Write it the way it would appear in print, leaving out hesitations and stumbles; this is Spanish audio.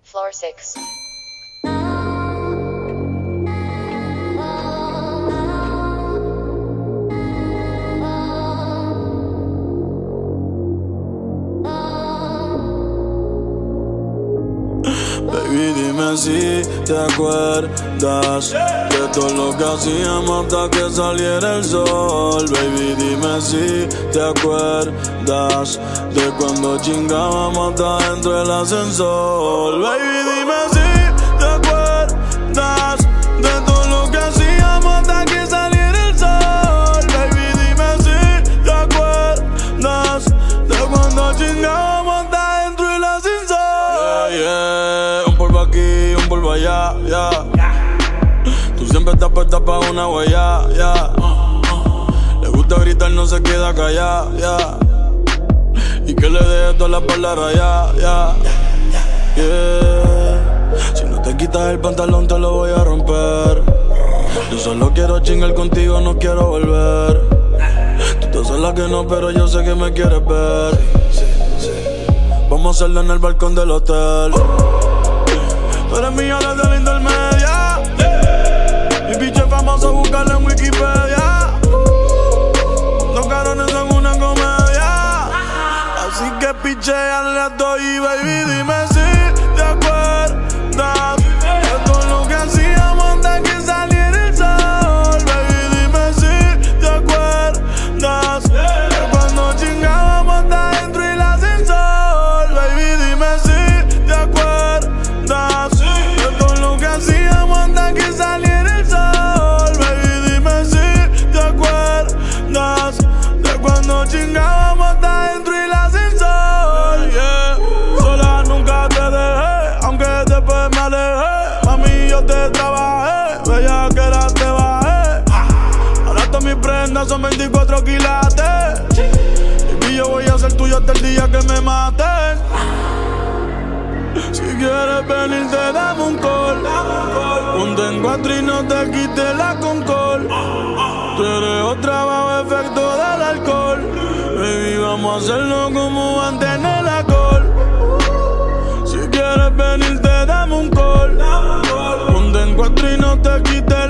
Floor 6. Baby, dime si te acuerdas de todo lo que hacíamos hasta que saliera el sol. Baby, dime si te acuerdas de cuando chingábamos hasta dentro del ascensor. Baby, dime si te acuerdas de todo lo que hacíamos hasta que saliera el sol. Baby, dime si te acuerdas de cuando chingábamos hasta dentro del ascensor. Yeah, yeah. Un polvo aquí, un polvo allá, yeah. Tú siempre estás puesta pa' una huella, yeah. Le gusta gritar, no se queda callada, yeah. Y que le deje todas las palabras, yeah. Si no te quitas el pantalón te lo voy a romper. Yo solo quiero chingar contigo, no quiero volver. Tú te haces la que no, pero yo sé que me quieres ver. Vamos a hacerlo en el balcón del hotel. Tú eres mía desde la intermedia. Mi bicho es famoso, búscalo en Wikipedia. Dos carones son una comedia. Así que picheale a todo y baby, dime si te acuerdas de todo lo que hacíamos hasta que saliera el sol. Baby, dime si te acuerdas de cuando chingábamos hasta dentro del ascensor. Baby, dime si te acuerdas de todo lo que hacíamos hasta que saliera el sol. Baby, dime si te acuerdas de cuando chingábamos hasta dentro del ascensor, yeah. Sola nunca te dejé, aunque después me alejé. Mami, yo te trabajé, bella que era te bajé. Ahora todas mis prendas son 24 quilates. Y yo voy a ser tuyo hasta el día que me maten. Si quieres venirte, dame un call. Ponte en cuatro y no te quites la concol. Tú eres otra bajo efecto del alcohol. Baby, vamos a hacerlo como antes en el alcohol. Si quieres venirte, dame un call. Ponte en cuatro y no te quites